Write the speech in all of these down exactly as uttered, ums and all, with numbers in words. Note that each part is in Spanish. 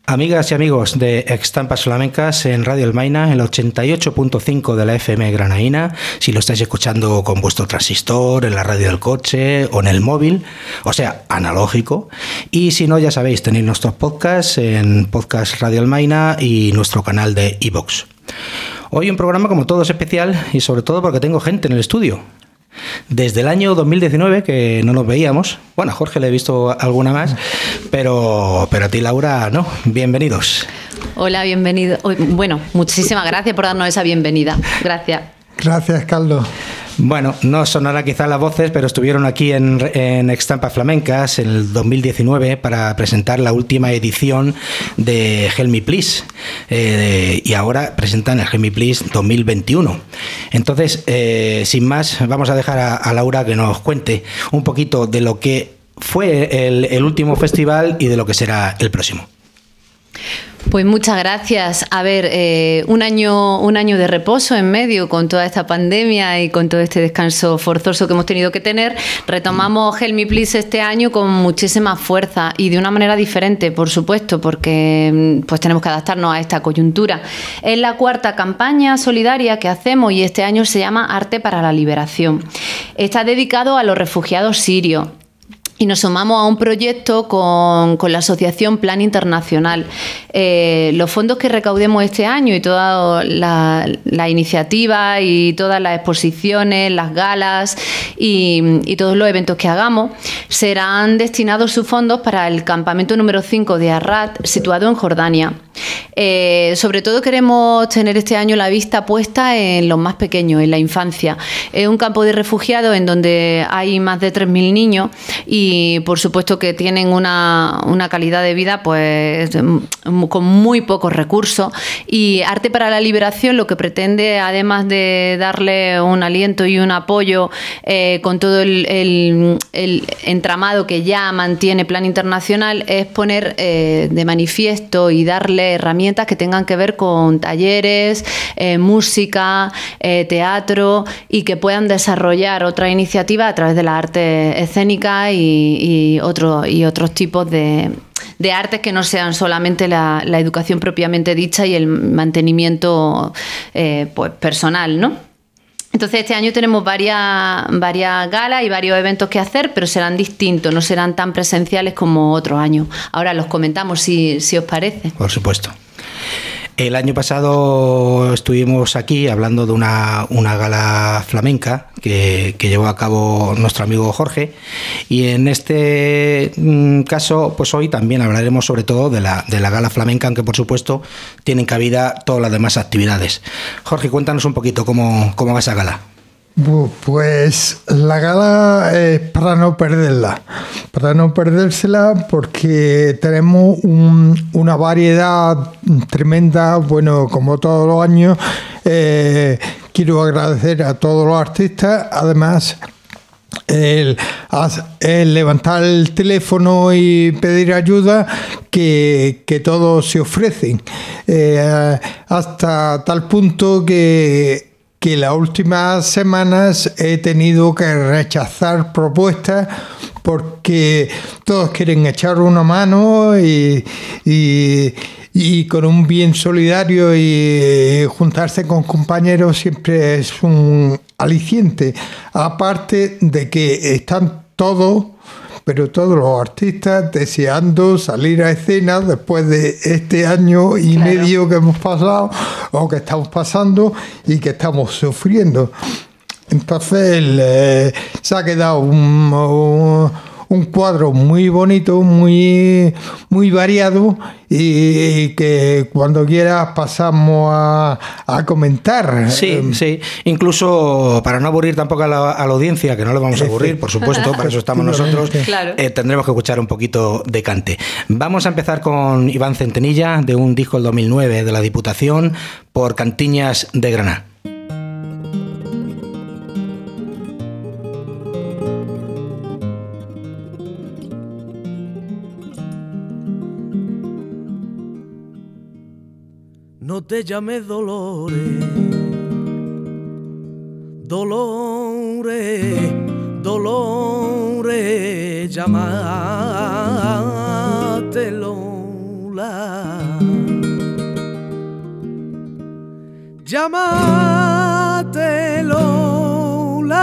Amigas y amigos de Estampas Flamencas en Radio El Maina, el ochenta y ocho punto cinco de la F M granaína, si lo estáis escuchando con vuestro transistor, en la radio del coche o en el móvil, o sea, analógico. Y si no, ya sabéis, tenéis nuestros podcasts en Podcast Radio El Maina y nuestro canal de iVoox. Hoy un programa como todos especial y sobre todo porque tengo gente en el estudio. Desde el año dos mil diecinueve que no nos veíamos. Bueno, a Jorge le he visto alguna más, pero, pero a ti, Laura, no. Bienvenidos. Hola, bienvenido. Bueno, muchísimas gracias por darnos esa bienvenida. Gracias. Gracias, Carlos. Bueno, no sonará quizá las voces, pero estuvieron aquí en, en Estampas Flamencas en el dos mil diecinueve para presentar la última edición de Help Me Please, eh, y ahora presentan el Help Me Please dos mil veintiuno. Entonces, eh, sin más, vamos a dejar a, a Laura que nos cuente un poquito de lo que fue el, el último festival y de lo que será el próximo. Pues muchas gracias. A ver, eh, un año, un año de reposo en medio con toda esta pandemia y con todo este descanso forzoso que hemos tenido que tener. Retomamos Help Me Please este año con muchísima fuerza y de una manera diferente, por supuesto, porque pues tenemos que adaptarnos a esta coyuntura. Es la cuarta campaña solidaria que hacemos y este año se llama Arte para la Liberación. Está dedicado a los refugiados sirios. Y nos sumamos a un proyecto con, con la Asociación Plan Internacional. Eh, los fondos que recaudemos este año y toda la, la iniciativa y todas las exposiciones, las galas y, y todos los eventos que hagamos serán destinados sus fondos para el campamento número cinco de Arrat, situado en Jordania. Eh, sobre todo queremos tener este año la vista puesta en los más pequeños, en la infancia. Es un campo de refugiados en donde hay más de tres mil niños y Y por supuesto que tienen una, una calidad de vida pues con muy pocos recursos, y Arte para la Liberación lo que pretende, además de darle un aliento y un apoyo eh, con todo el, el, el entramado que ya mantiene Plan Internacional, es poner eh, de manifiesto y darle herramientas que tengan que ver con talleres, eh, música, eh, teatro, y que puedan desarrollar otra iniciativa a través de la arte escénica y y, otro, y otros tipos de, de artes que no sean solamente la, la educación propiamente dicha y el mantenimiento eh, pues personal, ¿no? Entonces este año tenemos varias, varias galas y varios eventos que hacer, pero serán distintos, no serán tan presenciales como otros años. Ahora los comentamos si, si os parece. Por supuesto. El año pasado estuvimos aquí hablando de una, una gala flamenca que, que llevó a cabo nuestro amigo Jorge, y en este caso pues hoy también hablaremos sobre todo de la, de la gala flamenca, aunque por supuesto tienen cabida todas las demás actividades. Jorge, cuéntanos un poquito cómo, cómo va esa gala. Pues la gala es para no perderla, para no perdérsela porque tenemos un, una variedad tremenda, bueno, como todos los años. Eh, quiero agradecer a todos los artistas, además el, el levantar el teléfono y pedir ayuda, que, que todos se ofrecen, eh, hasta tal punto que que las últimas semanas he tenido que rechazar propuestas porque todos quieren echar una mano y, y, y con un bien solidario, y juntarse con compañeros siempre es un aliciente. Aparte de que están todos, pero todos los artistas deseando salir a escena después de este año y claro. medio que hemos pasado o que estamos pasando y que estamos sufriendo. Entonces eh, se ha quedado un, un, un cuadro muy bonito, muy, muy variado, y que cuando quieras pasamos a, a comentar. Sí, sí. Incluso para no aburrir tampoco a la, a la audiencia, que no le vamos a aburrir, por supuesto, para eso estamos nosotros, claro. eh, tendremos que escuchar un poquito de cante. Vamos a empezar con Iván Centenilla, de un disco del dos mil nueve de la Diputación, por Cantiñas de Granada. No te llames Dolores, Dolores, Dolores, llámate Lola. Llámate Lola,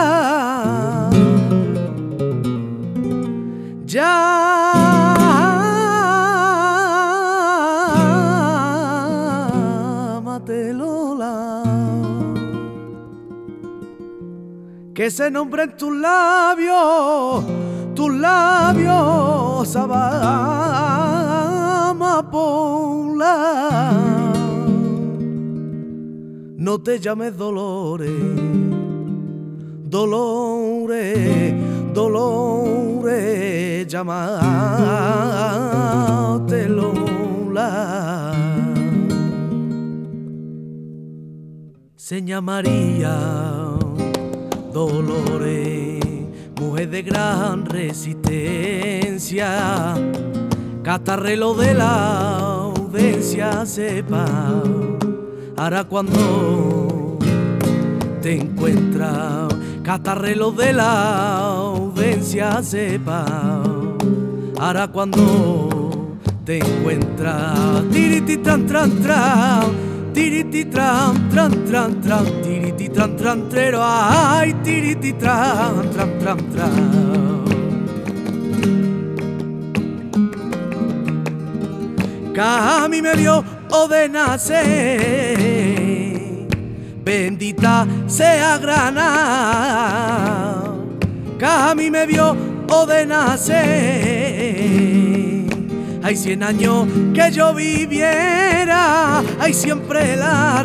llámate Lola, que se nombre en tus labios, tus labios, amapola. No te llames Dolores, Dolores, Dolores, llámate Lola. Seña María Dolores, mujer de gran resistencia, catarrelo de la audiencia sepa. Ahora cuando te encuentras, catarrelo de la audiencia sepa. Ahora cuando te encuentras, tiriti tran tran tran, tiriti tran tran tran tran, tiriti tran tran trero, ay tiriti tran tran tran tran. Que a mí me vio o de nacer, bendita sea Granada, que a mí me vio o de nacer. Hay cien años que yo viviera, hay siempre la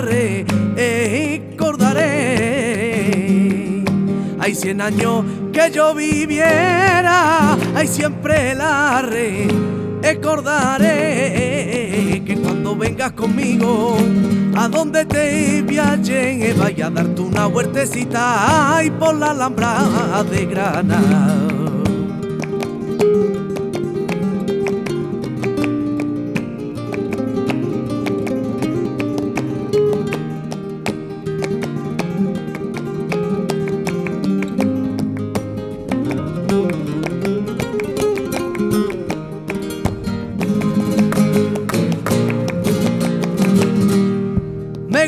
recordaré. Hay cien años que yo viviera, hay siempre la recordaré. Que cuando vengas conmigo, a donde te viaje, vaya a darte una huertecita y por la Alhambra de Granada. Me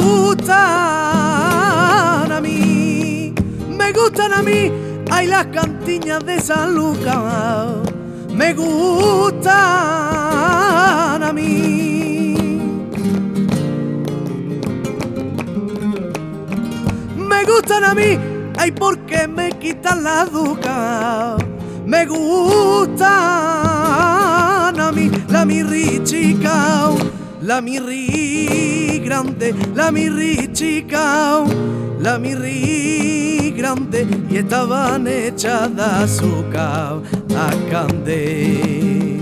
gustan a mí, me gustan a mí, hay las cantiñas de San Lucas, me gustan a mí. Me gustan a mí, ay porque me quitan la duca, me gustan a mí, la mirri chica, la mirri grande, la mirri chica, la mirri grande, y estaban hechas de azúcar a candé.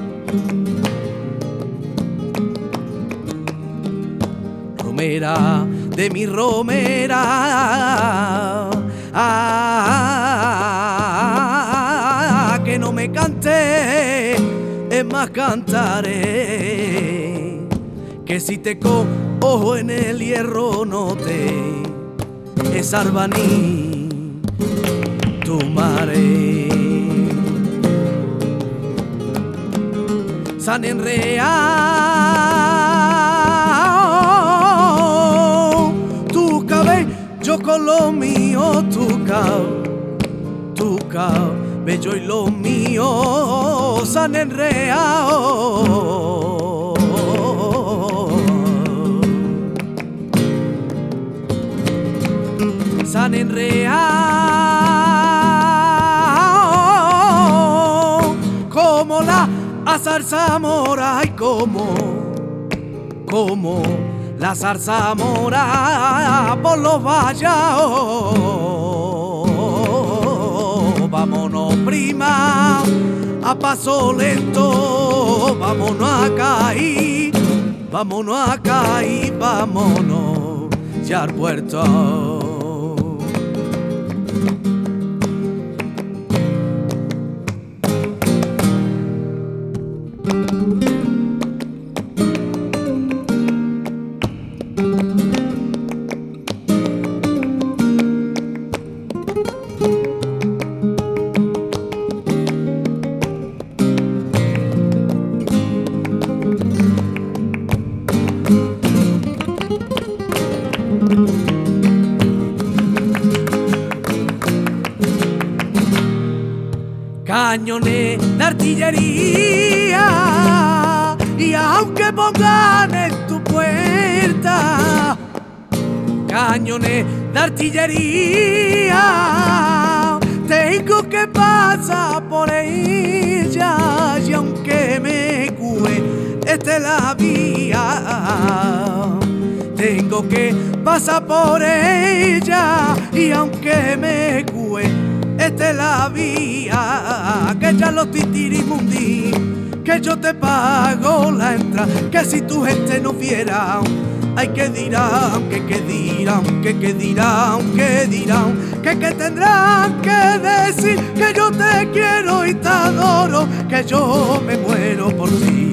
Romera de mi romera, ah, que no me cante, es más cantaré. Que si te cojo en el hierro no te es arbaní tu mare. San enreao tu cabello con lo mío, tu cabello, tu cabello y lo mío, San enreao. San enreao como la zarzamora, y como, como la zarzamora por los vallados. Vámonos prima, a paso lento, vámonos a caer, vámonos a caer, vámonos ya al puerto. cañones de artillería, y aunque pongan en tu puerta cañones de artillería, tengo que pasar por ella, y aunque me cueste la vía, tengo que pasar por ella, y aunque me cueste la vía, que ya los titirimundi, que yo te pago la entrada, que si tu gente no viera, ay, que dirán, que que dirán, que que dirán, que dirán, que que tendrán que decir, que yo te quiero y te adoro, que yo me muero por ti.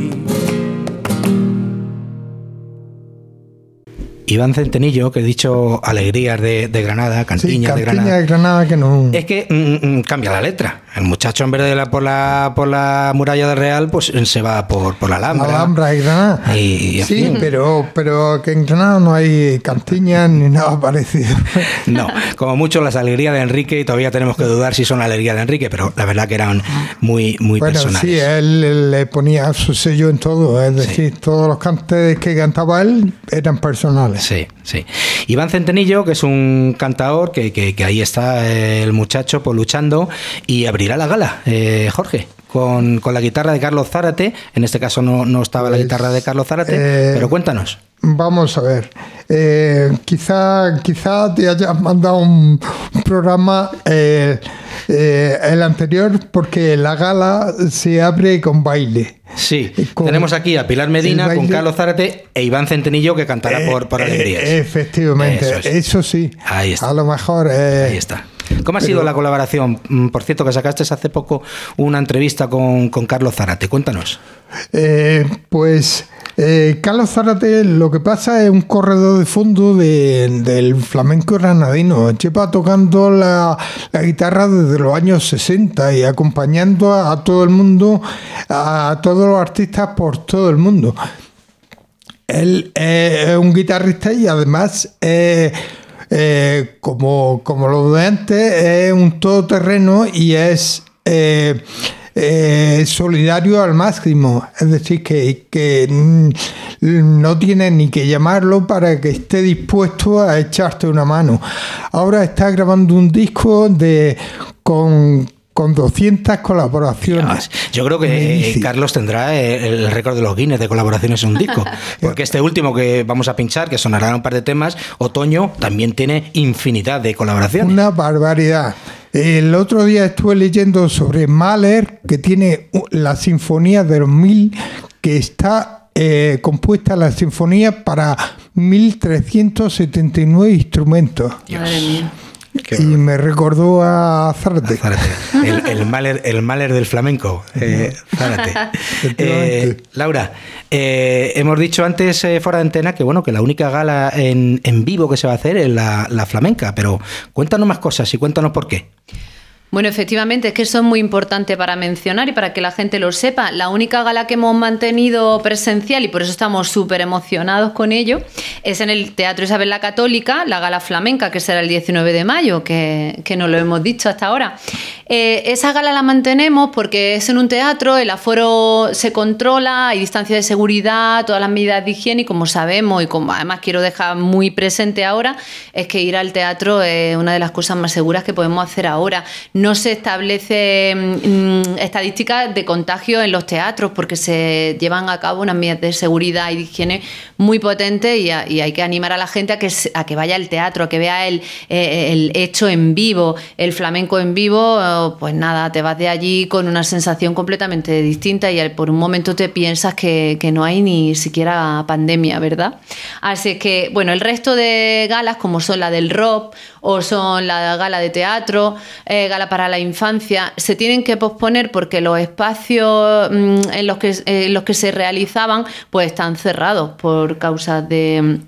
Iván Centenillo, que he dicho alegrías de, de Granada, cantiñas sí, de Granada. Cantiña de Granada que no. Es que mm, cambia la letra. El muchacho, en vez de la, por, la, por la muralla del Real, pues se va por, por la Alhambra. La Alhambra y Granada. Y, y sí, pero, pero que en Granada no hay cantiñas ni nada parecido. No, como mucho las alegrías de Enrique, y todavía tenemos que dudar si son alegrías de Enrique, pero la verdad que eran muy, muy bueno, personales. Sí, él, él le ponía su sello en todo, es decir, sí. Todos los cantes que cantaba él eran personales. Sí, sí. Iván Centenillo, que es un cantador, que, que, que ahí está el muchacho pues luchando, y abrirá la gala, eh, Jorge, con, con la guitarra de Carlos Zárate. En este caso no, no estaba pues, la guitarra de Carlos Zárate, eh, pero cuéntanos. Vamos a ver, eh, quizá, quizá te hayas mandado un, un programa eh, eh, el anterior, porque la gala se abre con baile. Sí, con tenemos aquí a Pilar Medina con Carlos Zárate e Iván Centenillo, que cantará eh, por, por Alegrías. Eh, efectivamente, eso, es. Eso sí. Ahí está. A lo mejor. Eh, Ahí está. ¿Cómo ha sido pero, la colaboración? Por cierto, que sacaste hace poco una entrevista con, con Carlos Zárate. Cuéntanos. Eh, pues eh, Carlos Zárate, lo que pasa es un corredor de fondo de, del flamenco granadino. Lleva tocando la, la guitarra desde los años sesenta y acompañando a, a todo el mundo, a, a todos los artistas por todo el mundo. Él eh, es un guitarrista y además eh, eh, como, como lo de antes, es un todoterreno y es eh, eh, solidario al máximo. Es decir, que, que no tienes ni que llamarlo para que esté dispuesto a echarte una mano. Ahora está grabando un disco de con con doscientas colaboraciones. Yo creo que eh, Carlos tendrá el récord de los Guinness de colaboraciones en un disco, porque este último que vamos a pinchar, que sonará un par de temas, Otoño, también tiene infinidad de colaboraciones. Una barbaridad. El otro día estuve leyendo sobre Mahler, que tiene la Sinfonía de los Mil, que está eh, compuesta la sinfonía para mil trescientos setenta y nueve instrumentos. Madre mía. Qué y me recordó a Zárate. Zárate. El, el, Mahler, el Mahler del flamenco, eh, Zárate. Eh, Laura, eh, hemos dicho antes eh, fuera de antena que bueno, que la única gala en, en vivo que se va a hacer es la, la flamenca, pero cuéntanos más cosas y cuéntanos por qué. Bueno, efectivamente, es que eso es muy importante para mencionar y para que la gente lo sepa. La única gala que hemos mantenido presencial, y por eso estamos súper emocionados con ello, es en el Teatro Isabel la Católica, la gala flamenca, que será el diecinueve de mayo, que, que no lo hemos dicho hasta ahora. Eh, esa gala la mantenemos porque es en un teatro, el aforo se controla, hay distancia de seguridad, todas las medidas de higiene, y como sabemos, y como además quiero dejar muy presente ahora, es que ir al teatro es una de las cosas más seguras que podemos hacer ahora. No se establece mmm, estadísticas de contagio en los teatros porque se llevan a cabo unas medidas de seguridad y de higiene muy potentes, y, a, y hay que animar a la gente a que, a que vaya al teatro, a que vea el, eh, el hecho en vivo, el flamenco en vivo. Pues nada, te vas de allí con una sensación completamente distinta y por un momento te piensas que, que no hay ni siquiera pandemia, ¿verdad? Así que, bueno, el resto de galas, como son la del rock o son la gala de teatro, eh, gala para la infancia, se tienen que posponer porque los espacios mmm, en los que, en los que se realizaban pues están cerrados por causas de...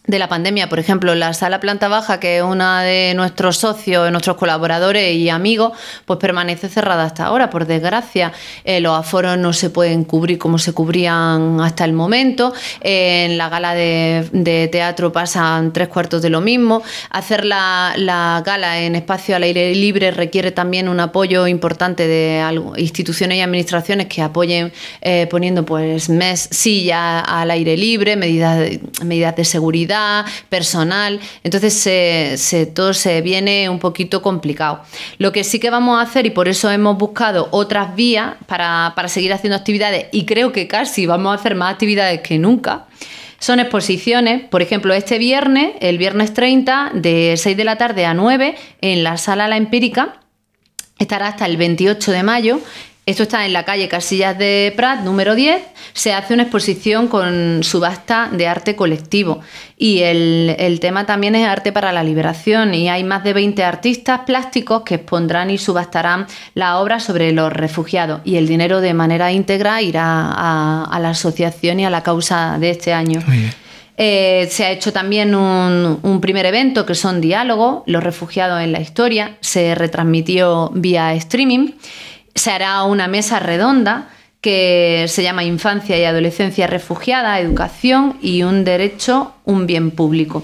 de la pandemia. Por ejemplo, la sala planta baja, que es una de nuestros socios, nuestros colaboradores y amigos, pues permanece cerrada hasta ahora, por desgracia. Eh, los aforos no se pueden cubrir como se cubrían hasta el momento. Eh, en la gala de, de teatro pasan tres cuartos de lo mismo. Hacer la, la gala en espacio al aire libre requiere también un apoyo importante de algo, instituciones y administraciones que apoyen eh, poniendo pues mes, sillas al aire libre, medidas de, medidas de seguridad, personal. Entonces se, se, todo se viene un poquito complicado. Lo que sí que vamos a hacer, y por eso hemos buscado otras vías para, para seguir haciendo actividades, y creo que casi vamos a hacer más actividades que nunca, son exposiciones. Por ejemplo, este viernes, el viernes treinta, de seis de la tarde a nueve, en la sala La Empírica, estará hasta el veintiocho de mayo. Esto está en la calle Casillas de Prat, número diez. Se hace una exposición con subasta de arte colectivo. Y el, el tema también es arte para la liberación. Y hay más de veinte artistas plásticos que expondrán y subastarán la obra sobre los refugiados. Y el dinero de manera íntegra irá a, a la asociación y a la causa de este año. Muy bien. Eh, se ha hecho también un, un primer evento que son diálogos, los refugiados en la historia. Se retransmitió vía streaming. Se hará una mesa redonda que se llama Infancia y Adolescencia Refugiada, Educación y un Derecho, un Bien Público.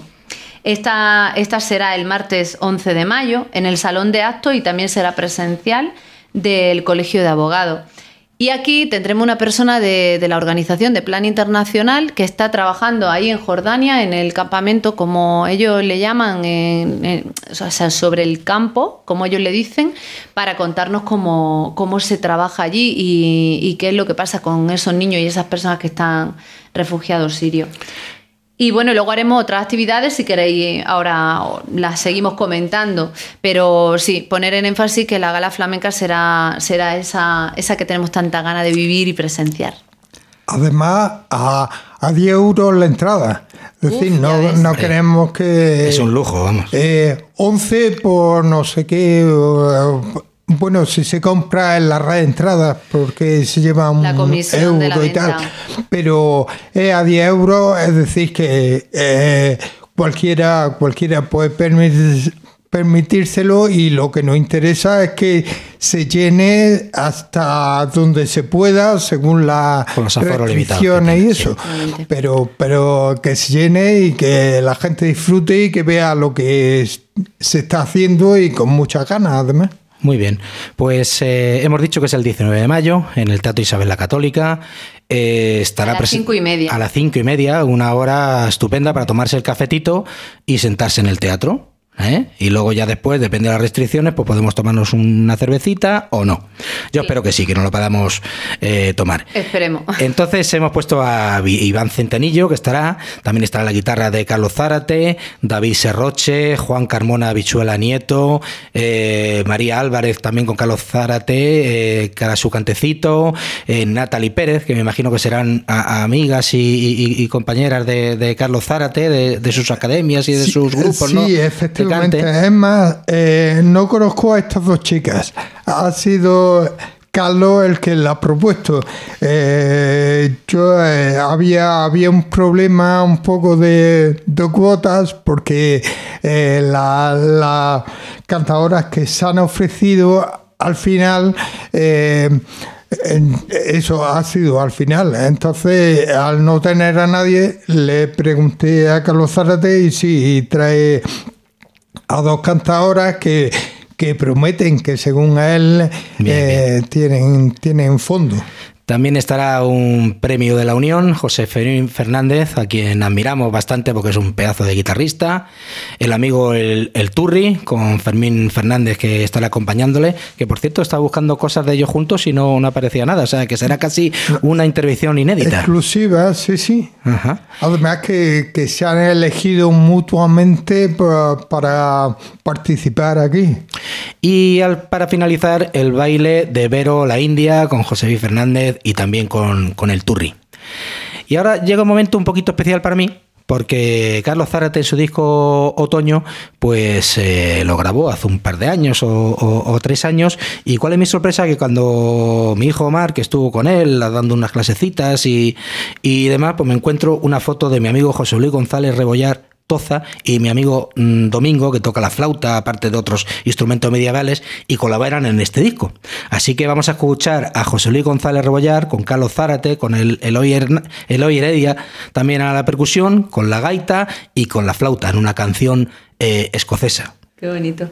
Esta, esta será el martes once de mayo en el Salón de Actos y también será presencial del Colegio de Abogados. Y aquí tendremos una persona de, de la Organización de Plan Internacional que está trabajando ahí en Jordania, en el campamento, como ellos le llaman, en, en, o sea, sobre el campo, como ellos le dicen, para contarnos cómo, cómo se trabaja allí y, y qué es lo que pasa con esos niños y esas personas que están refugiados sirios. Y bueno, luego haremos otras actividades, si queréis, ahora las seguimos comentando, pero sí, poner en énfasis que la gala flamenca será, será esa, esa que tenemos tanta gana de vivir y presenciar. Además, a, a diez euros la entrada. Es Uf, decir, no, no queremos que... Es un lujo, vamos. Eh, once por no sé qué... Bueno, si se compra en la red de entradas, porque se lleva un euro y tal, pero eh, a diez euros, es decir, que eh, cualquiera, cualquiera puede permitir, permitírselo, y lo que nos interesa es que se llene hasta donde se pueda, según las restricciones y eso, sí. pero, pero que se llene y que la gente disfrute y que vea lo que se está haciendo, y con muchas ganas, además. Muy bien, pues eh, hemos dicho que es el diecinueve de mayo en el Teatro Isabel la Católica. Eh, estará a las cinco y media. A las cinco y media, una hora estupenda para tomarse el cafetito y sentarse en el teatro. ¿Eh? Y luego ya después, depende de las restricciones, pues podemos tomarnos una cervecita o no. Yo sí. espero que sí, que nos lo podamos eh, tomar. Esperemos. Entonces hemos puesto a Iván Centenillo, que estará, también estará la guitarra de Carlos Zárate, David Serroche, Juan Carmona Bichuela Nieto, eh, María Álvarez también con Carlos Zárate, eh, cara su cantecito, eh, Natalie Pérez, que me imagino que serán a, a amigas y, y, y compañeras de, de Carlos Zárate, de, de sus academias y de sí, sus grupos, sí, ¿no? Sí, efectivamente. Es más, eh, no conozco a estas dos chicas. Ha sido Carlos el que la ha propuesto. Eh, yo eh, había, había un problema un poco de, de cuotas, porque eh, las la cantadoras que se han ofrecido al final... Eh, Eso ha sido al final. Entonces, al no tener a nadie, le pregunté a Carlos Zárate y sí, trae a dos cantadoras que, que prometen que, según él, bien, eh, bien. Tienen, tienen fondo. También estará un premio de la Unión, José Fermín Fernández, a quien admiramos bastante porque es un pedazo de guitarrista. El amigo El, el Turri, con Fermín Fernández, que estará acompañándole, que por cierto está buscando cosas de ellos juntos y no, no aparecía nada. O sea, que será casi una intervención inédita. Exclusiva, sí, sí. Ajá. Además que, que se han elegido mutuamente para, para participar aquí. Y al, para finalizar, el baile de Vero la India, con José Luis Fernández y también con, con el Turri. Y ahora llega un momento un poquito especial para mí, porque Carlos Zárate en su disco Otoño pues eh, lo grabó hace un par de años o, o, o tres años, y cuál es mi sorpresa, que cuando mi hijo Omar, que estuvo con él dando unas clasecitas y, y demás, pues me encuentro una foto de mi amigo José Luis González Rebollar Toza, y mi amigo mmm, Domingo, que toca la flauta, aparte de otros instrumentos medievales, y colaboran en este disco. Así que vamos a escuchar a José Luis González Rebollar, con Carlos Zárate, con el Eloy, Eloy Heredia, también a la percusión, con la gaita y con la flauta, en una canción eh, escocesa. Qué bonito.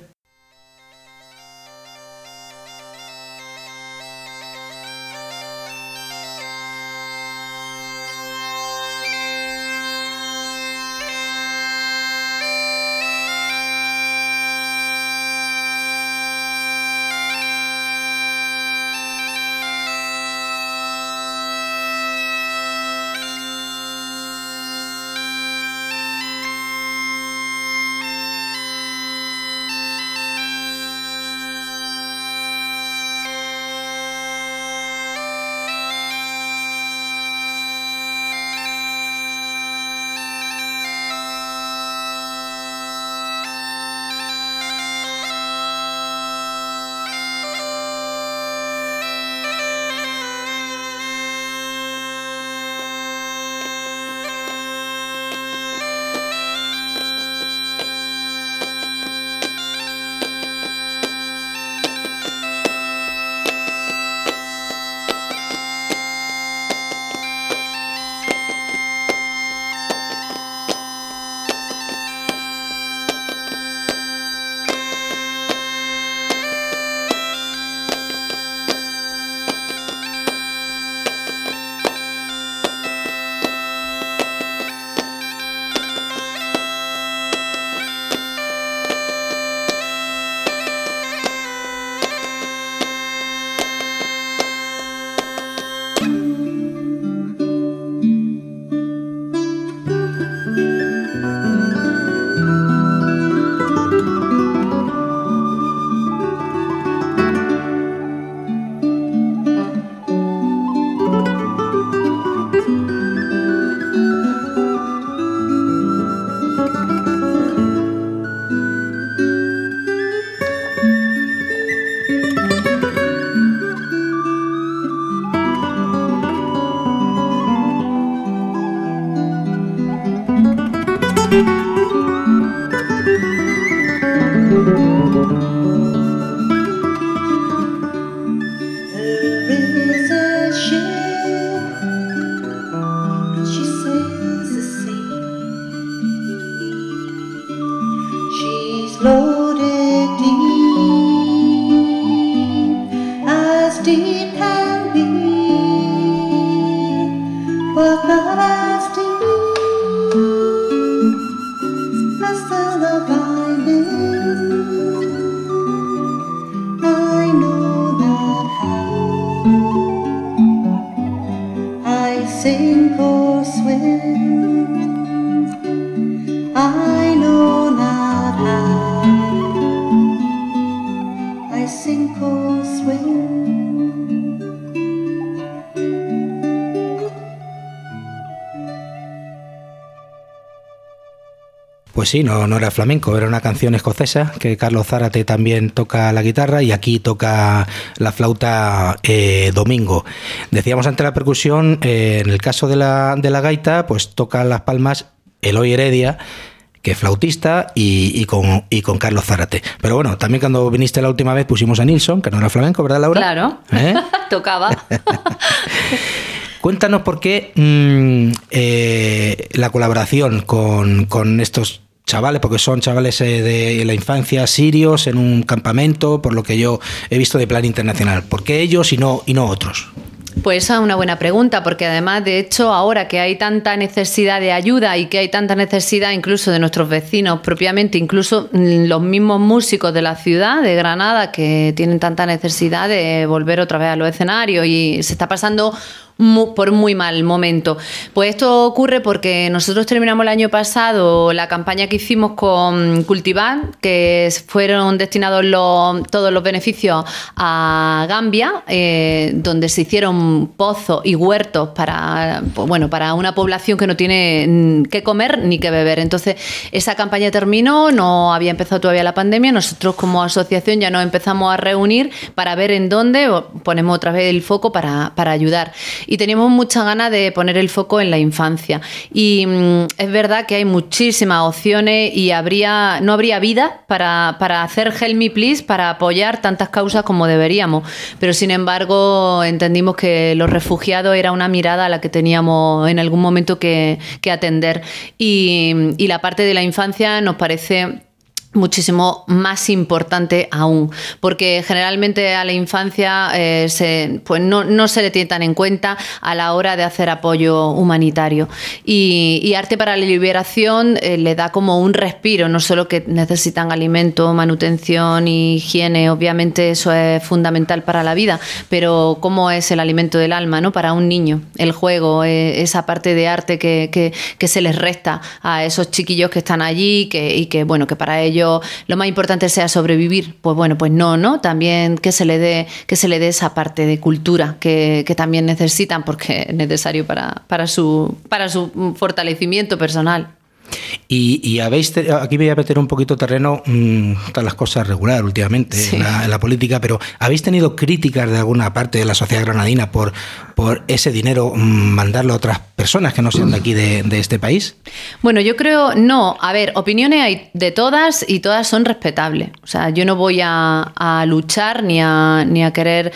Pues sí, no, no era flamenco, era una canción escocesa que Carlos Zárate también toca la guitarra y aquí toca la flauta eh, Domingo. Decíamos antes la percusión, eh, en el caso de la, de la gaita, pues toca las palmas Eloy Heredia, que es flautista, y, y, con, y con Carlos Zárate. Pero bueno, también cuando viniste la última vez pusimos a Nilsson, que no era flamenco, ¿verdad, Laura? Claro, ¿Eh? Tocaba. Cuéntanos por qué mmm, eh, la colaboración con, con estos chavales, porque son chavales eh, de la infancia sirios en un campamento, por lo que yo he visto de plan internacional. ¿Por qué ellos y no, y no otros? Pues esa es una buena pregunta, porque además, de hecho, ahora que hay tanta necesidad de ayuda y que hay tanta necesidad incluso de nuestros vecinos propiamente, incluso los mismos músicos de la ciudad de Granada, que tienen tanta necesidad de volver otra vez a los escenarios, y se está pasando muy, por un muy mal momento. Pues esto ocurre porque nosotros terminamos el año pasado la campaña que hicimos con Cultivar, que fueron destinados los, todos los beneficios a Gambia, eh, donde se hicieron pozos y huertos para, pues bueno, para una población que no tiene que comer ni que beber. Entonces, esa campaña terminó, no había empezado todavía la pandemia. Nosotros como asociación ya nos empezamos a reunir para ver en dónde ponemos otra vez el foco para, para ayudar. y teníamos muchas ganas de poner el foco en la infancia. Y mmm, es verdad que hay muchísimas opciones y habría no habría vida para, para hacer Help Me Please, para apoyar tantas causas como deberíamos. Pero sin embargo entendimos que los refugiados era una mirada a la que teníamos en algún momento que, que atender. Y, y la parte de la infancia nos parece muchísimo más importante aún, porque generalmente a la infancia eh, se, pues no, no se le tiene tan en cuenta a la hora de hacer apoyo humanitario, y, y Arte para la Liberación eh, le da como un respiro, no solo que necesitan alimento, manutención y higiene, obviamente eso es fundamental para la vida, pero cómo es el alimento del alma, ¿no? Para un niño, el juego, eh, esa parte de arte que, que, que se les resta a esos chiquillos que están allí que, y que bueno, que para ellos lo más importante sea sobrevivir. Pues bueno, pues no, ¿no? También que se le dé, que se le dé esa parte de cultura que, que también necesitan, porque es necesario para, para, su, para su fortalecimiento personal. Y, y habéis, aquí voy a meter un poquito terreno, mmm, todas las cosas regular últimamente sí. en, la, en la política, pero ¿habéis tenido críticas de alguna parte de la sociedad granadina por, por ese dinero mmm, mandarlo a otras personas que no sean de aquí de, de este país? Bueno, yo creo, no, a ver, opiniones hay de todas y todas son respetables. O sea, yo no voy a, a luchar ni a, ni a querer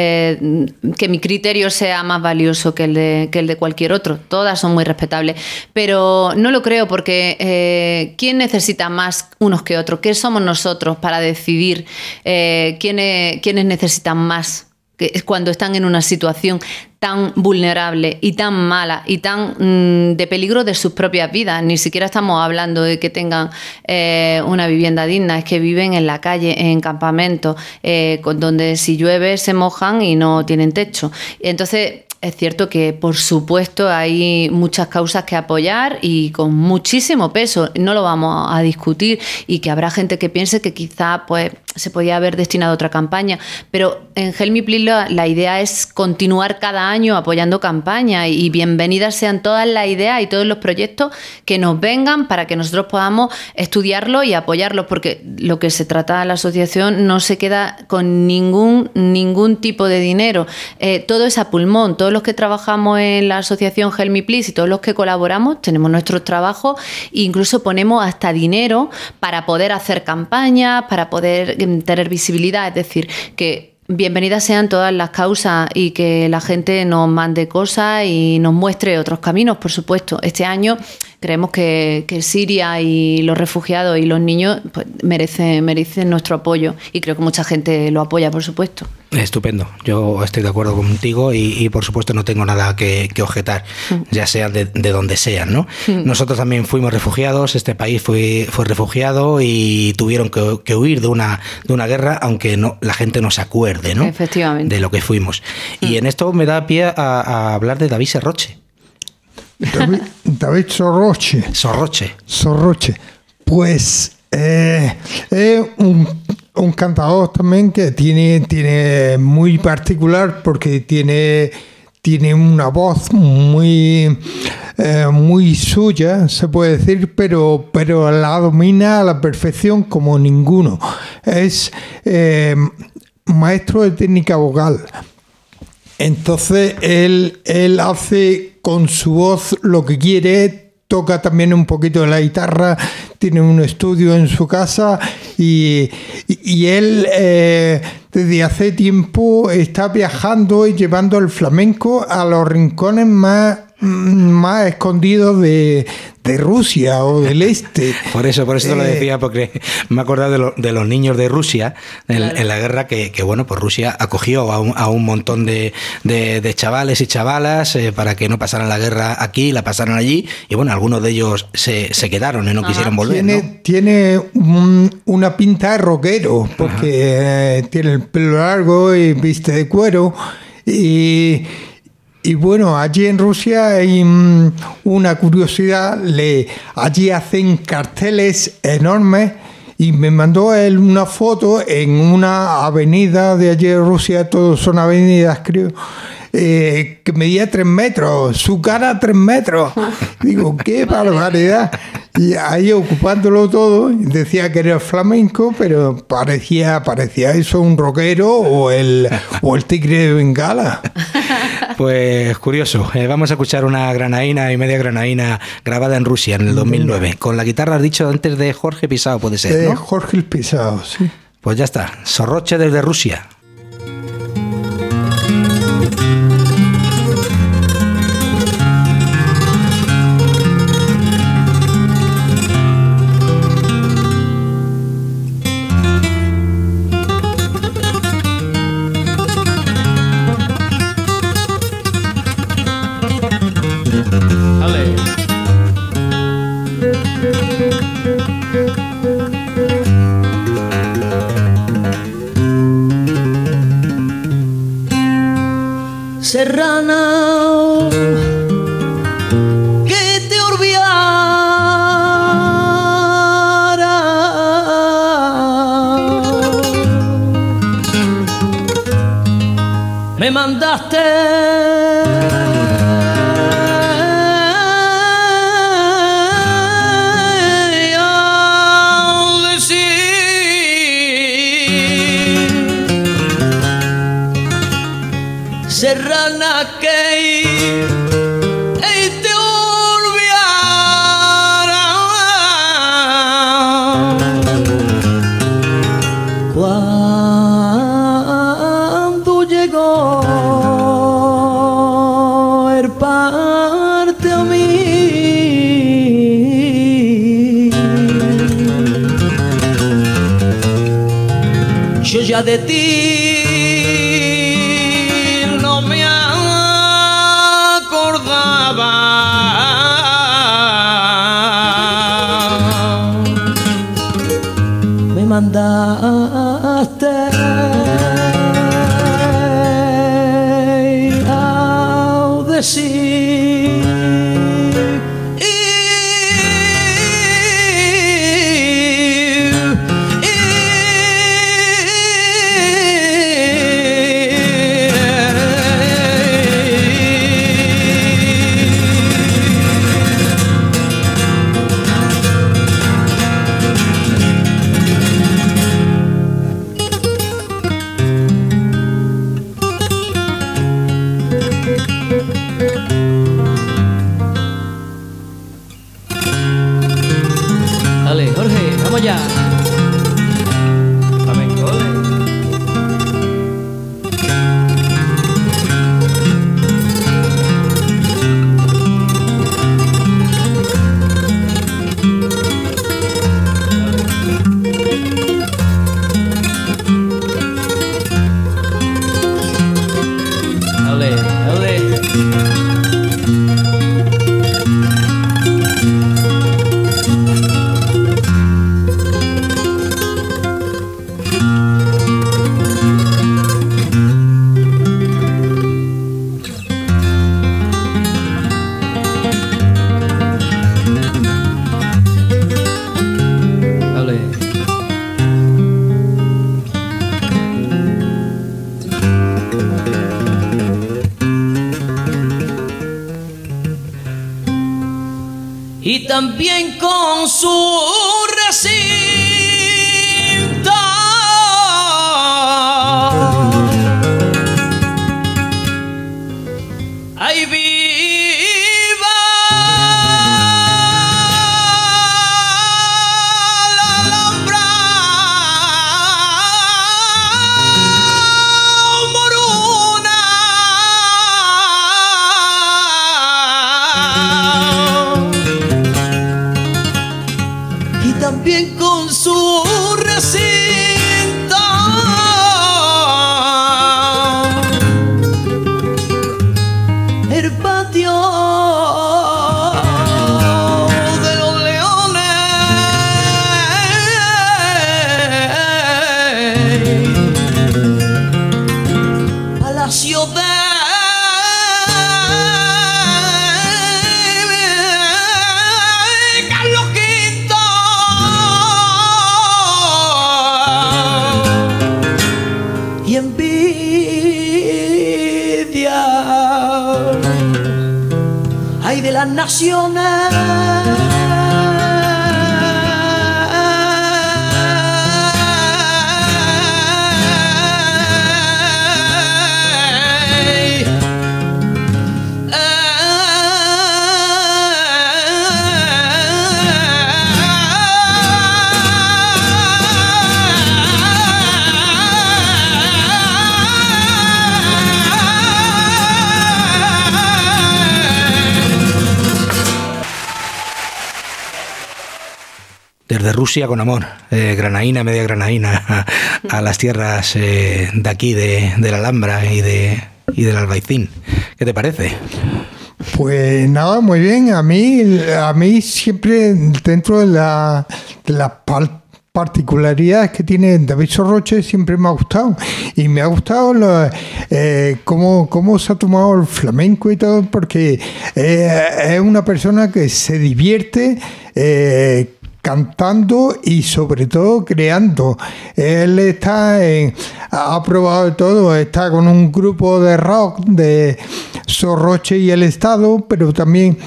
eh, que mi criterio sea más valioso que el, de, que el de cualquier otro. Todas son muy respetables, pero no lo creo porque Porque eh, ¿quién necesita más unos que otros? ¿Qué somos nosotros para decidir eh, quiénes, quiénes necesitan más? Que es cuando están en una situación tan vulnerable y tan mala y tan mmm, de peligro de sus propias vidas. Ni siquiera estamos hablando de que tengan eh, una vivienda digna, es que viven en la calle, en campamentos, eh, con, donde si llueve se mojan y no tienen techo. Entonces, es cierto que, por supuesto, hay muchas causas que apoyar y con muchísimo peso, no lo vamos a discutir, y que habrá gente que piense que quizá pues, se podía haber destinado a otra campaña, pero en Help Me Please la, la idea es continuar cada año apoyando campañas, y bienvenidas sean todas las ideas y todos los proyectos que nos vengan para que nosotros podamos estudiarlos y apoyarlos, porque lo que se trata de la asociación no se queda con ningún, ningún tipo de dinero, eh, todo es a pulmón. Todos los que trabajamos en la asociación Help Me Please y todos los que colaboramos tenemos nuestros trabajos e incluso ponemos hasta dinero para poder hacer campañas, para poder tener visibilidad. Es decir, que bienvenidas sean todas las causas y que la gente nos mande cosas y nos muestre otros caminos, por supuesto. Este año creemos que, que Siria y los refugiados y los niños pues, merecen, merecen nuestro apoyo, y creo que mucha gente lo apoya, por supuesto. Estupendo, yo estoy de acuerdo contigo y, y por supuesto no tengo nada que, que objetar, mm. ya sean de, de donde sean, ¿no? Mm. Nosotros también fuimos refugiados, este país fue, fue refugiado y tuvieron que, que huir de una, de una guerra, aunque no, la gente no se acuerde, ¿no? Efectivamente. De lo que fuimos. Mm. Y en esto me da pie a, a hablar de David Sorroche. David, David Sorroche. Sorroche. Sorroche. Pues eh, es un, un cantador también que tiene, tiene muy particular, porque tiene, tiene una voz muy, eh, muy suya, se puede decir, pero, pero la domina a la perfección como ninguno. Es eh, maestro de técnica vocal. Entonces él, él hace con su voz lo que quiere, toca también un poquito de la guitarra, tiene un estudio en su casa y, y él eh, desde hace tiempo está viajando y llevando el flamenco a los rincones más, más escondidos de, de Rusia o del este. Por eso, por eso te lo decía, porque me he acordado de, lo, de los niños de Rusia en, claro. en la guerra, que, que bueno, pues Rusia acogió a un, a un montón de, de, de chavales y chavalas eh, para que no pasaran la guerra aquí, la pasaran allí, y bueno, algunos de ellos se, se quedaron y no Ajá. quisieron volver. Tiene, ¿no? tiene un, una pinta de rockero, porque eh, tiene el pelo largo y viste de cuero, y... Y bueno, allí en Rusia hay um, una curiosidad, le, allí hacen carteles enormes, y me mandó él una foto en una avenida de allí en Rusia, todos son avenidas creo, eh, que medía tres metros, su cara tres metros. Digo, qué barbaridad. Y ahí ocupándolo todo, decía que era flamenco, pero parecía, parecía eso un rockero o el, o el tigre de Bengala. Pues curioso, eh, vamos a escuchar una granaína y media granaína grabada en Rusia en el dos mil nueve. Con la guitarra, has dicho antes, de Jorge Pisao, puede ser, De ¿no? Jorge Pisao, sí. Pues ya está, Sorroche desde Rusia. Serrana, que te olvidara, me mandaste Serrana que y te olvidara cuando llegó el parte a mí. Yo ya de ti me mandaste a decir dale, Jorge, vamos ya. Flamenco, ole. Ole, ole. Y también con su recinto ay viva la Alhambra moruna. También con su recinto el patio de los leones, palacio de y envidia hay de las naciones. desde Rusia con amor, eh, granaína, media granaína, a, a las tierras eh, de aquí, de, de la Alhambra y, de, y del Albaicín. ¿Qué te parece? Pues nada, muy bien. A mí, a mí siempre dentro de la, de la particularidades que tiene David Sorroche siempre me ha gustado. Y me ha gustado lo, eh, cómo, cómo se ha tomado el flamenco y todo, porque eh, es una persona que se divierte eh, cantando y sobre todo creando. Él está en, ha probado de todo, está con un grupo de rock de Sorroche y el Estado, pero también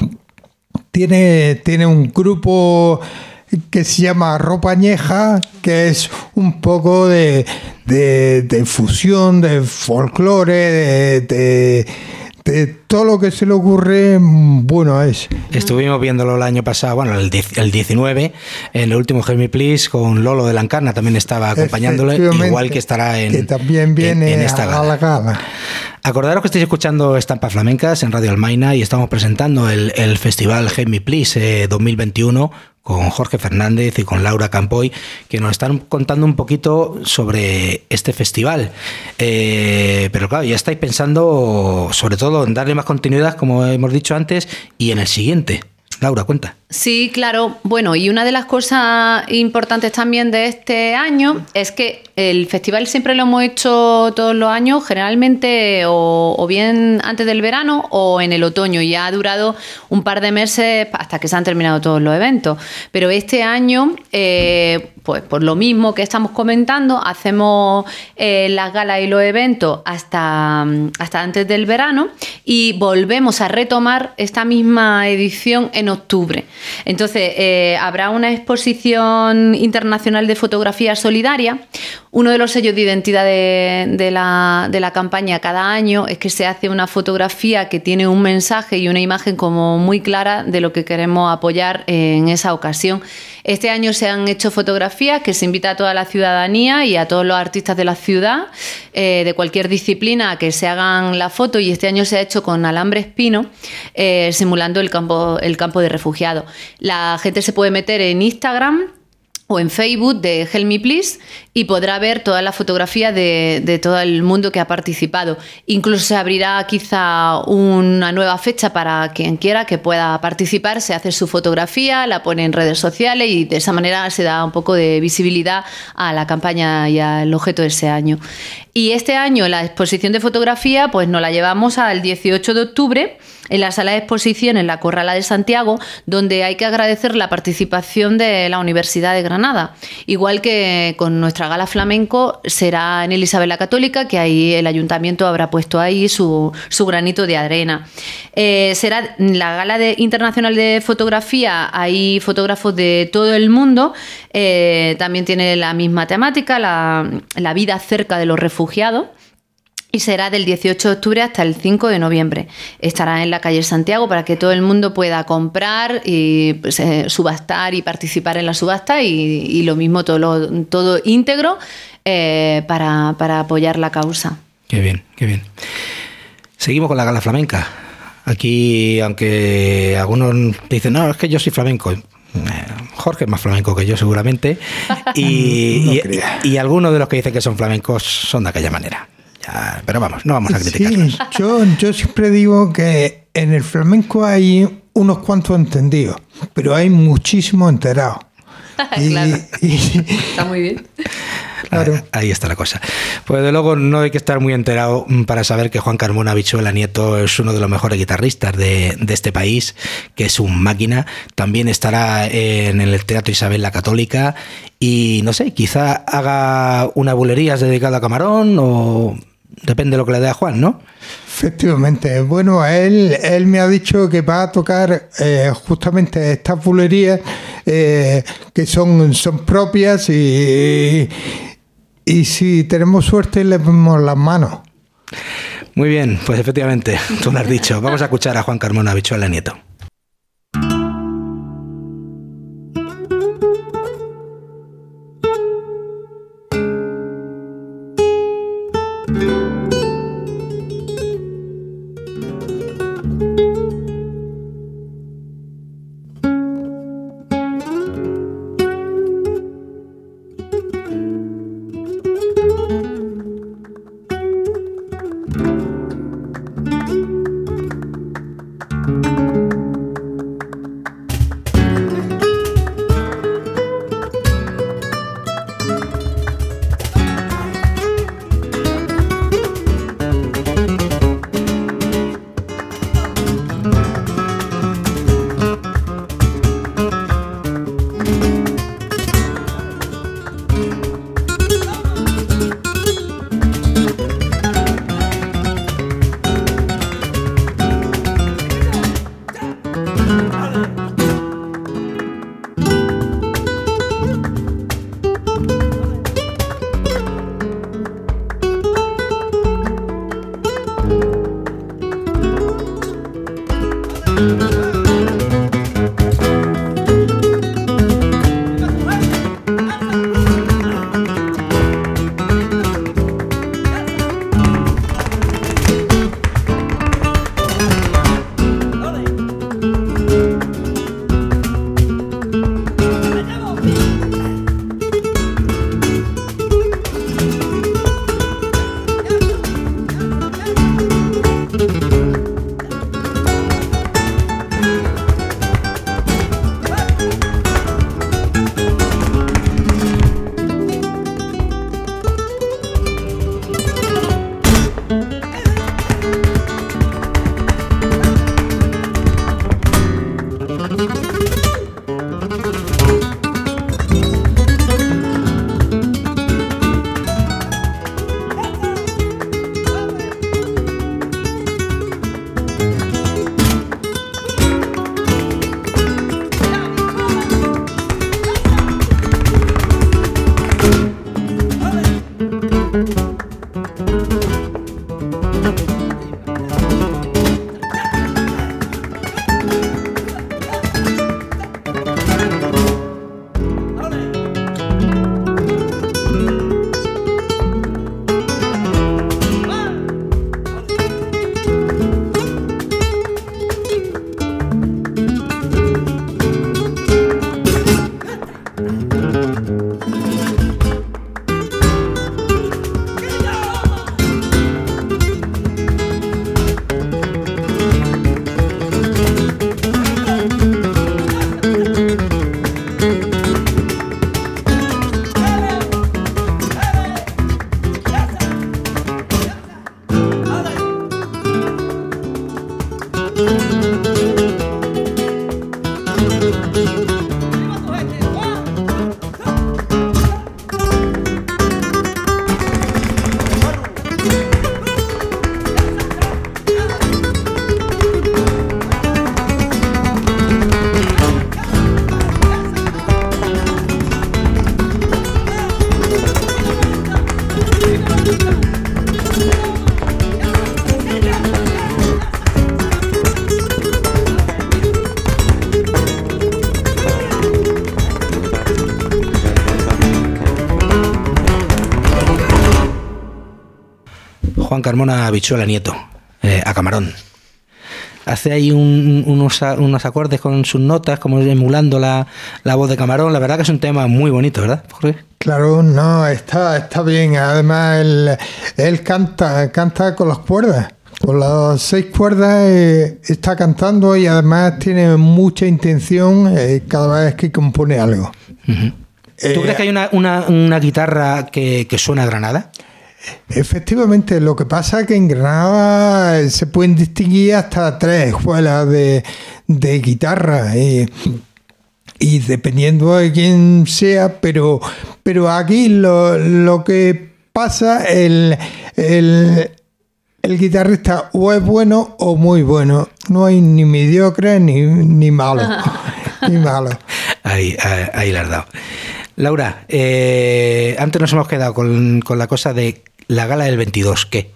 tiene, tiene un grupo que se llama Ropa Añeja, que es un poco de, de, de fusión, de folclore, de, de, de todo lo que se le ocurre, bueno es. Estuvimos viéndolo el año pasado, bueno, el, el diecinueve, en el último Help Me Please, con Lolo de la Encarna, también estaba acompañándole, igual que estará en, que también viene en, en esta a la gala. Acordaros que estáis escuchando Estampas Flamencas en Radio Almaina y estamos presentando el, el Festival Help Me Please eh, dos mil veintiuno con Jorge Fernández y con Laura Campoy, que nos están contando un poquito sobre este festival. Eh, pero claro, ya estáis pensando sobre todo en darle más continuidad, como hemos dicho antes, y en el siguiente. Laura, cuenta. Sí, claro. Bueno, y una de las cosas importantes también de este año es que el festival siempre lo hemos hecho todos los años, generalmente o, o bien antes del verano o en el otoño, y ha durado un par de meses hasta que se han terminado todos los eventos. Pero este año, eh, pues por lo mismo que estamos comentando, hacemos eh, las galas y los eventos hasta, hasta antes del verano y volvemos a retomar esta misma edición en octubre. Entonces, eh, habrá una exposición internacional de fotografía solidaria. Uno de los sellos de identidad de, de, la, de la campaña cada año es que se hace una fotografía que tiene un mensaje y una imagen como muy clara de lo que queremos apoyar en esa ocasión. Este año se han hecho fotografías que se invita a toda la ciudadanía y a todos los artistas de la ciudad, eh, de cualquier disciplina, a que se hagan la foto, y este año se ha hecho con alambre espino, eh, simulando el campo, el campo de refugiados. La gente se puede meter en Instagram o en Facebook de Help Me Please y podrá ver todas las fotografías de, de todo el mundo que ha participado. Incluso se abrirá quizá una nueva fecha para quien quiera que pueda participar, se hace su fotografía, la pone en redes sociales y de esa manera se da un poco de visibilidad a la campaña y al objeto de ese año. Y este año la exposición de fotografía pues nos la llevamos al dieciocho de octubre en la sala de exposición en la Corrala de Santiago, donde hay que agradecer la participación de la Universidad de Granada. Igual que con nuestra gala flamenco será en el Isabel la Católica, que ahí el ayuntamiento habrá puesto ahí su, su granito de arena. Eh, será la gala de, internacional de fotografía, hay fotógrafos de todo el mundo, eh, también tiene la misma temática, la, la vida cerca de los refugiados. Y será del dieciocho de octubre hasta el cinco de noviembre. Estará en la calle Santiago para que todo el mundo pueda comprar y pues, eh, subastar y participar en la subasta, y, y lo mismo todo, lo, todo íntegro eh, para, para apoyar la causa. Qué bien, qué bien. Seguimos con la gala flamenca. Aquí, aunque algunos dicen, no, es que yo soy flamenco. Jorge es más flamenco que yo seguramente. Y, no y, y, y algunos de los que dicen que son flamencos son de aquella manera. Pero vamos, no vamos a criticarlos. Sí, yo, yo siempre digo que en el flamenco hay unos cuantos entendidos, pero hay muchísimos enterados. Y, claro. y, está muy bien. Claro. Ahí está la cosa. Pues de luego no hay que estar muy enterado para saber que Juan Carmona Habichuela Nieto es uno de los mejores guitarristas de, de este país, que es un máquina. También estará en el Teatro Isabel la Católica y no sé, quizá haga una bulerías dedicada a Camarón, o depende de lo que le dé a Juan, ¿no? Efectivamente. Bueno, él, él me ha dicho que va a tocar eh, justamente estas bulerías eh, que son, son propias y, y si tenemos suerte le ponemos las manos. Muy bien, pues efectivamente, tú lo has dicho. Vamos a escuchar a Juan Carmona Habichuela Nieto. Juan Carmona Habichuela Nieto, eh, a Camarón. Hace ahí un, unos, unos acordes con sus notas, como emulando la, la voz de Camarón. La verdad que es un tema muy bonito, ¿verdad, Jorge? Claro, no, está, está bien. Además, él, él canta, canta con las cuerdas. Con las seis cuerdas eh, está cantando y además tiene mucha intención eh, cada vez que compone algo. Uh-huh. ¿Tú eh, crees que hay una, una, una guitarra que, que suena a Granada? Efectivamente, lo que pasa es que en Granada se pueden distinguir hasta tres escuelas de, de guitarra y, y dependiendo de quién sea, pero, pero aquí lo, lo que pasa, el, el, el guitarrista o es bueno o muy bueno, no hay ni mediocre ni, ni malo, ni malo. Ahí, ahí, ahí la has dado. Laura, eh, antes nos hemos quedado con, con la cosa de la gala del veintidós, ¿qué?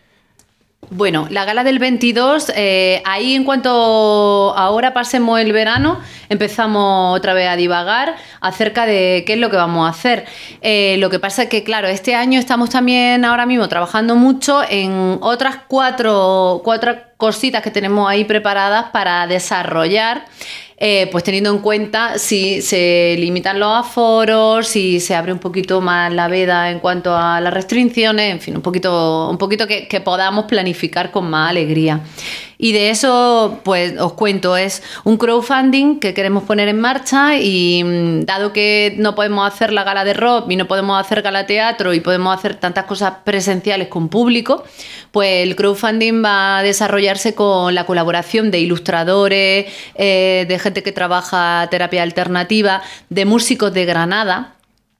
Bueno, la gala del veintidós, eh, ahí en cuanto ahora pasemos el verano, empezamos otra vez a divagar acerca de qué es lo que vamos a hacer. Eh, lo que pasa es que, claro, este año estamos también ahora mismo trabajando mucho en otras cuatro, cuatro cositas que tenemos ahí preparadas para desarrollar. Eh, pues teniendo en cuenta si se limitan los aforos, si se abre un poquito más la veda en cuanto a las restricciones, en fin, un poquito, un poquito que, que podamos planificar con más alegría. Y de eso, pues os cuento, es un crowdfunding que queremos poner en marcha y dado que no podemos hacer la gala de rock y no podemos hacer gala teatro y podemos hacer tantas cosas presenciales con público, pues el crowdfunding va a desarrollarse con la colaboración de ilustradores, eh, de gente que trabaja terapia alternativa, de músicos de Granada,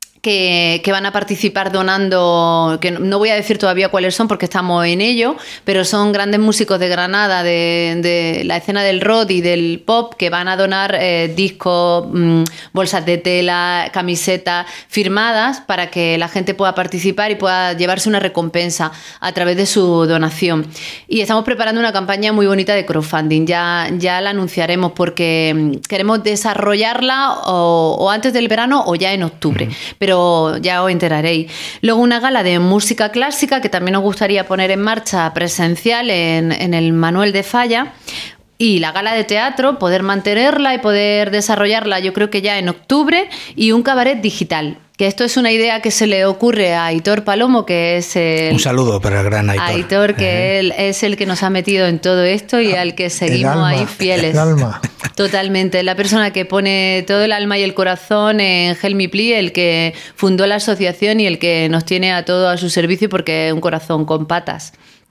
Que, que van a participar donando, que no voy a decir todavía cuáles son porque estamos en ello, pero son grandes músicos de Granada, de, de la escena del rock y del pop, que van a donar eh, discos, mmm, bolsas de tela, camisetas firmadas para que la gente pueda participar y pueda llevarse una recompensa a través de su donación. Y estamos preparando una campaña muy bonita de crowdfunding, ya, ya la anunciaremos porque queremos desarrollarla o, o antes del verano o ya en octubre. Uh-huh. Pero pero ya os enteraréis. Luego una gala de música clásica que también nos gustaría poner en marcha presencial en, en el Manuel de Falla. Y la gala de teatro, poder mantenerla y poder desarrollarla yo creo que ya en octubre. Y un cabaret digital. Que esto es una idea que se le ocurre a Aitor Palomo, que es el... Un saludo para el gran Aitor. Aitor, que eh. él es el que nos ha metido en todo esto y al que seguimos alma, ahí fieles. El alma. Totalmente. La persona que pone todo el alma y el corazón en Help Me Please, el que fundó la asociación y el que nos tiene a todo a su servicio porque es un corazón con patas.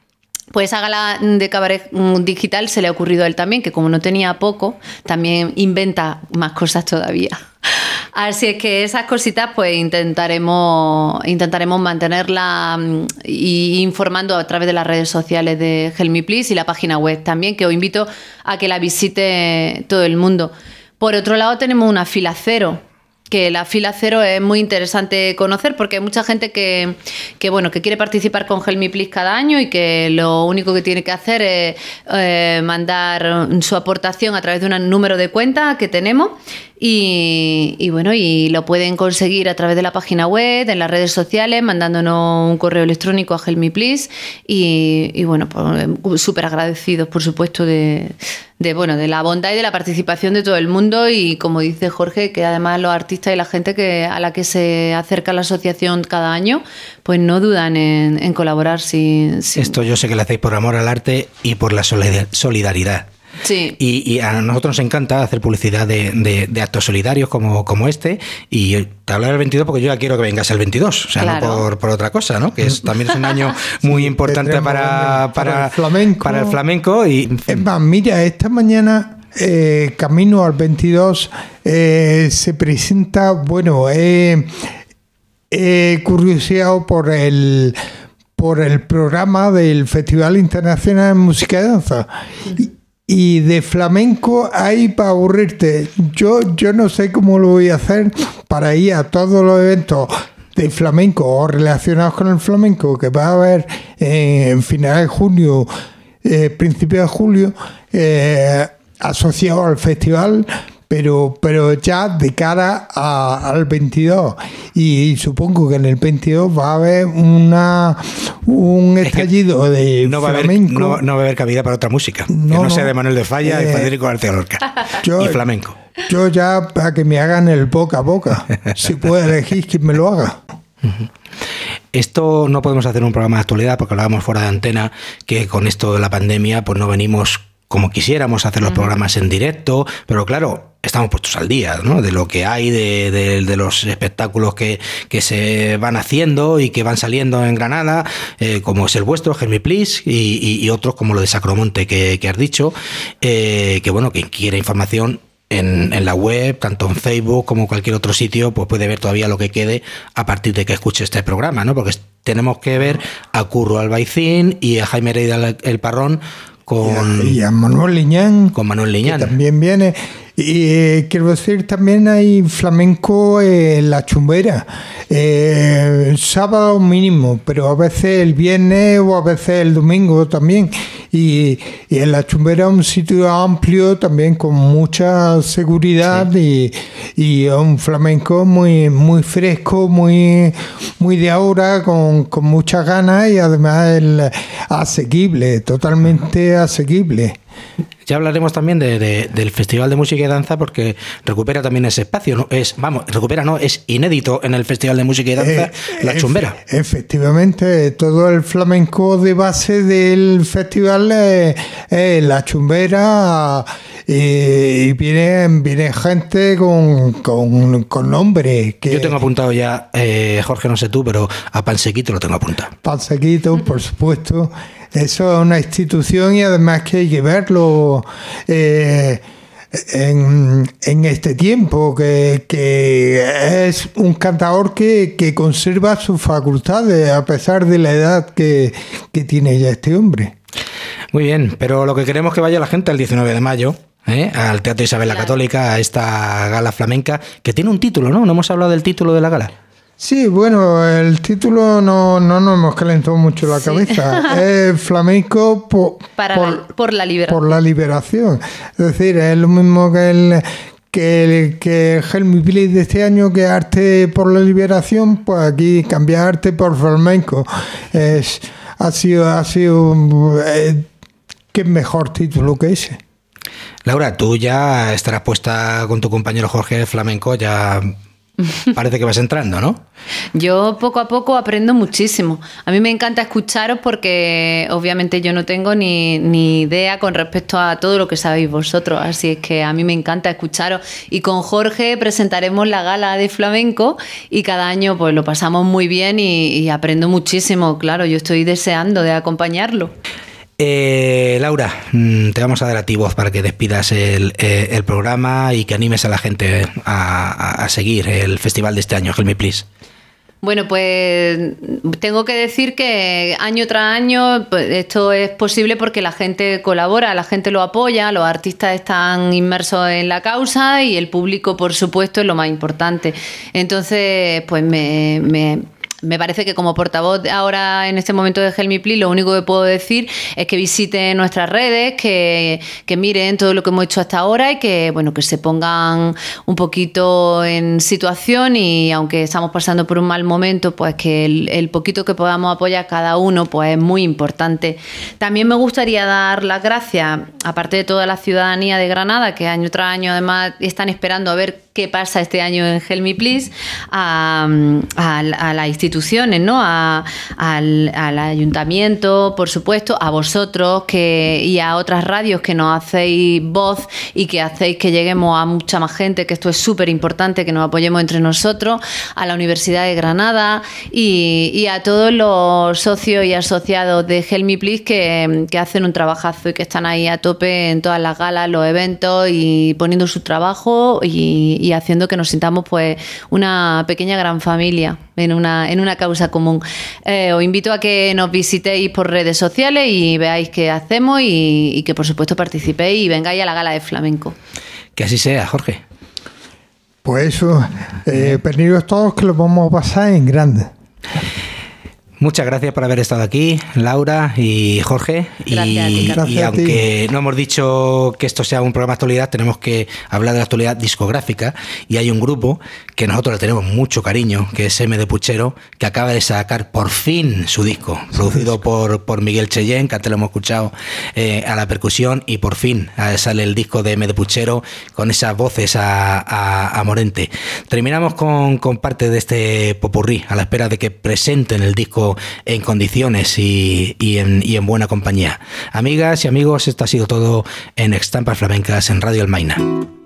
Pues esa gala de cabaret digital se le ha ocurrido a él también, que como no tenía poco, también inventa más cosas todavía. Así es que esas cositas pues intentaremos intentaremos mantenerlas y informando a través de las redes sociales de Help Me Please y la página web también, que os invito a que la visite todo el mundo. Por otro lado tenemos una fila cero, que la fila cero es muy interesante conocer porque hay mucha gente que, que, bueno, que quiere participar con Help Me Please cada año y que lo único que tiene que hacer es eh, mandar su aportación a través de un número de cuenta que tenemos y, y bueno, y lo pueden conseguir a través de la página web, en las redes sociales, mandándonos un correo electrónico a Help Me Please y, y bueno, pues, súper agradecidos, por supuesto, de, de, bueno, de la bondad y de la participación de todo el mundo y como dice Jorge, que además los artistas y la gente que, a la que se acerca la asociación cada año, pues no dudan en, en colaborar. Sin, sin... Esto yo sé que lo hacéis por amor al arte y por la solidaridad. Sí. Y, y a nosotros nos encanta hacer publicidad de, de, de actos solidarios como, como este. Y te hablo del veintidós porque yo ya quiero que vengas el veintidós, o sea, claro. no por, por otra cosa, ¿no? Que es, también es un año muy sí, importante para, para, para, el flamenco. para el flamenco. Y, es más, mira, esta mañana, eh, camino al veintidós, eh, se presenta, bueno, eh, he curioseado por el, por el programa del Festival Internacional de Música y Danza. Y, Y de flamenco hay para aburrirte. Yo, yo no sé cómo lo voy a hacer para ir a todos los eventos de flamenco o relacionados con el flamenco que va a haber eh, en finales de junio, eh, principios de julio, eh, asociados al festival, pero, pero ya de cara a, al veintidós. Y, y supongo que en el veintidós va a haber una un estallido es que de no va flamenco. A haber, no, no va a haber cabida para otra música, no, que no, no sea de Manuel de Falla eh, y Federico García Lorca. Yo, y flamenco. Yo ya para que me hagan el boca a boca, si puedo elegir quien me lo haga. Uh-huh. Esto no podemos hacer un programa de actualidad porque hablábamos fuera de antena que con esto de la pandemia pues no venimos como quisiéramos hacer los programas en directo, pero claro, estamos puestos al día, ¿no? De lo que hay, de, de, de los espectáculos que, que se van haciendo y que van saliendo en Granada, eh, como es el vuestro, Help Me Please, y, y, y otros como lo de Sacromonte que, que has dicho, eh, que bueno, quien quiera información en, en la web, tanto en Facebook como cualquier otro sitio, pues puede ver todavía lo que quede a partir de que escuche este programa, ¿no? Porque tenemos que ver a Curro Albaicín y a Jaime Heredia el Parrón con y a Manuel Liñán, con Manuel Liñán. Que también viene. Y eh, quiero decir, también hay flamenco en La Chumbera, eh, sábado mínimo, pero a veces el viernes o a veces el domingo también. Y, y en La Chumbera es un sitio amplio también con mucha seguridad, sí. y, y un flamenco muy muy fresco, muy muy de ahora, con, con muchas ganas y además el, asequible, totalmente asequible. Ya hablaremos también de, de, del Festival de Música y Danza porque recupera también ese espacio, ¿no? Es, vamos, recupera, no, es inédito en el Festival de Música y Danza, eh, La Chumbera. Efe, efectivamente, todo el flamenco de base del festival es, es La Chumbera y, y viene, viene gente con, con, con nombre. Que, yo tengo apuntado ya, eh, Jorge, no sé tú, pero a Pansequito lo tengo apuntado. Pansequito, por supuesto. Eso es una institución y además que hay que verlo eh, en, en este tiempo, que, que es un cantador que, que conserva sus facultades a pesar de la edad que, que tiene ya este hombre. Muy bien, pero lo que queremos es que vaya la gente el diecinueve de mayo. ¿Eh? Al Teatro Isabel la Católica, a esta gala flamenca, que tiene un título, ¿no? ¿No hemos hablado del título de la gala? Sí, bueno, el título no, no nos hemos calentado mucho la sí. cabeza. Es flamenco po, Para por, la, por la liberación. Por la liberación. Es decir, es lo mismo que el que el que Help Me Please de este año, que arte por la liberación, pues aquí cambiar arte por flamenco. Es, ha sido, ha sido eh, qué mejor título que ese. Laura, tú ya estarás puesta con tu compañero Jorge Flamenco, ya parece que vas entrando, ¿no? Yo poco a poco aprendo muchísimo. A mí me encanta escucharos porque obviamente yo no tengo ni, ni idea con respecto a todo lo que sabéis vosotros, así es que a mí me encanta escucharos. Y con Jorge presentaremos la gala de flamenco y cada año pues lo pasamos muy bien y, y aprendo muchísimo. Claro, yo estoy deseando de acompañarlo. Eh, Laura, te vamos a dar a ti voz para que despidas el, eh, el programa y que animes a la gente a, a, a seguir el festival de este año, Help Me Please. Bueno, pues tengo que decir que año tras año pues, esto es posible porque la gente colabora, la gente lo apoya, los artistas están inmersos en la causa y el público, por supuesto, es lo más importante. Entonces, pues me... me Me parece que como portavoz ahora en este momento de Help Me Please, lo único que puedo decir es que visiten nuestras redes, que, que miren todo lo que hemos hecho hasta ahora y que bueno que se pongan un poquito en situación y aunque estamos pasando por un mal momento, pues que el, el poquito que podamos apoyar cada uno pues es muy importante. También me gustaría dar las gracias, aparte de toda la ciudadanía de Granada, que año tras año además están esperando a ver qué pasa este año en Help Me Please, a, a, a las instituciones, ¿no? A, al, al ayuntamiento, por supuesto, a vosotros que, y a otras radios que nos hacéis voz y que hacéis que lleguemos a mucha más gente, que esto es súper importante, que nos apoyemos entre nosotros, a la Universidad de Granada y, y a todos los socios y asociados de Help Me Please que, que hacen un trabajazo y que están ahí a tope en todas las galas, los eventos y poniendo su trabajo y, y haciendo que nos sintamos pues una pequeña gran familia en una, en una causa común. Eh, os invito a que nos visitéis por redes sociales y veáis qué hacemos y, y que por supuesto participéis y vengáis a la gala de flamenco. Que así sea, Jorge. Pues eso, eh, veniros todos que lo vamos a pasar en grande. Muchas gracias por haber estado aquí, Laura y Jorge. Gracias y, a ti, Gracias y a aunque ti. no hemos dicho que esto sea un programa de actualidad, tenemos que hablar de la actualidad discográfica. Y hay un grupo que nosotros le tenemos mucho cariño, que es M de Puchero, que acaba de sacar por fin su disco, producido por, por Miguel Cheyenne, que antes lo hemos escuchado eh, a la percusión, y por fin eh, sale el disco de M de Puchero con esas voces a, a, a Morente. Terminamos con, con parte de este popurrí, a la espera de que presenten el disco en condiciones y, y, en, y en buena compañía. Amigas y amigos, esto ha sido todo en Estampas Flamencas en Radio El Maina.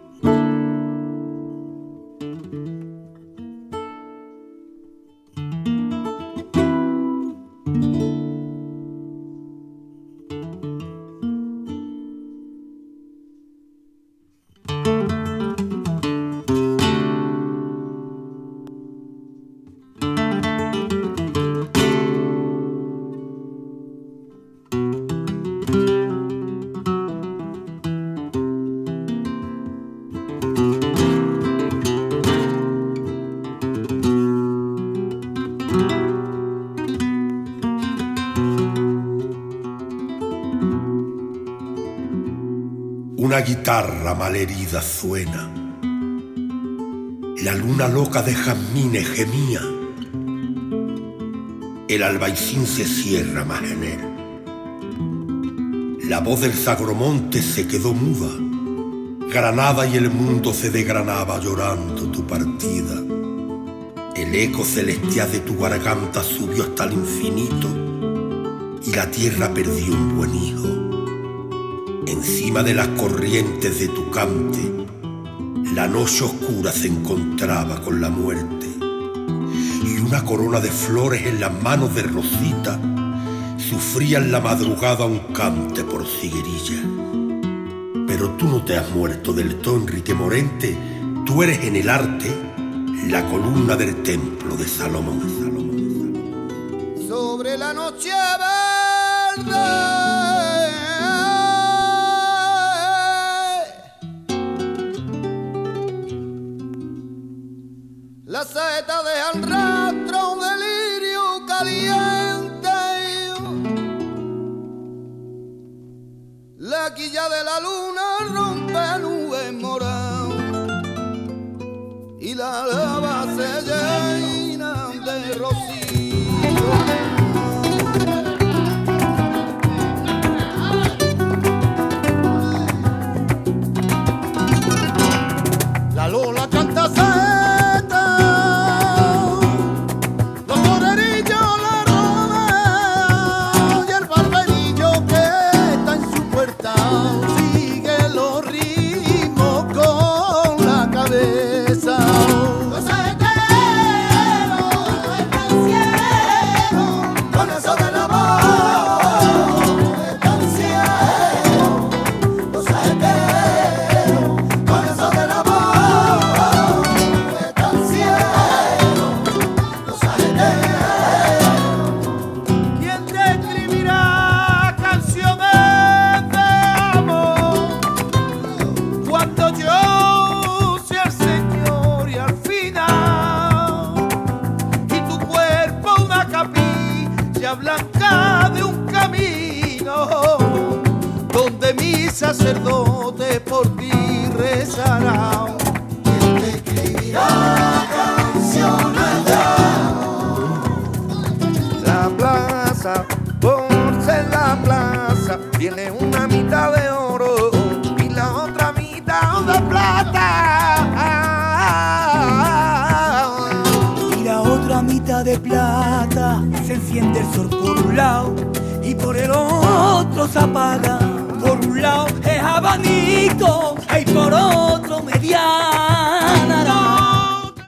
Una guitarra malherida suena, la luna loca de jazmines gemía, el albaicín se cierra más en él, la voz del Sagromonte se quedó muda, Granada y el mundo se desgranaba llorando tu partida, el eco celestial de tu garganta subió hasta el infinito y la tierra perdió un buen hijo. Encima de las corrientes de tu cante, la noche oscura se encontraba con la muerte. Y una corona de flores en las manos de Rosita sufría en la madrugada un cante por ciguerilla. Pero tú no te has muerto del todo, Enrique Morente. Tú eres en el arte la columna del templo de Salomón. De Salomón, de Salomón. Sobre la noche verde, la saeta deja al rastro un delirio caliente, la quilla de la luna rompe nubes moradas y la lava se llena de rocío. La lola canta saeta, los torerillos la rodean y el barberillo que está en su puerta sigue los ritmos con la cabeza. La saeta estrella blanca de un camino donde mi sacerdote por ti rezará. Él te escribirá canciones de la plaza, por ser la plaza, tiene una mitad de oro y la otra mitad de plata. Y la otra mitad de plata se enciende el sol por un lado y por el otro se apaga. Por un lado es abanico y por otro mediana.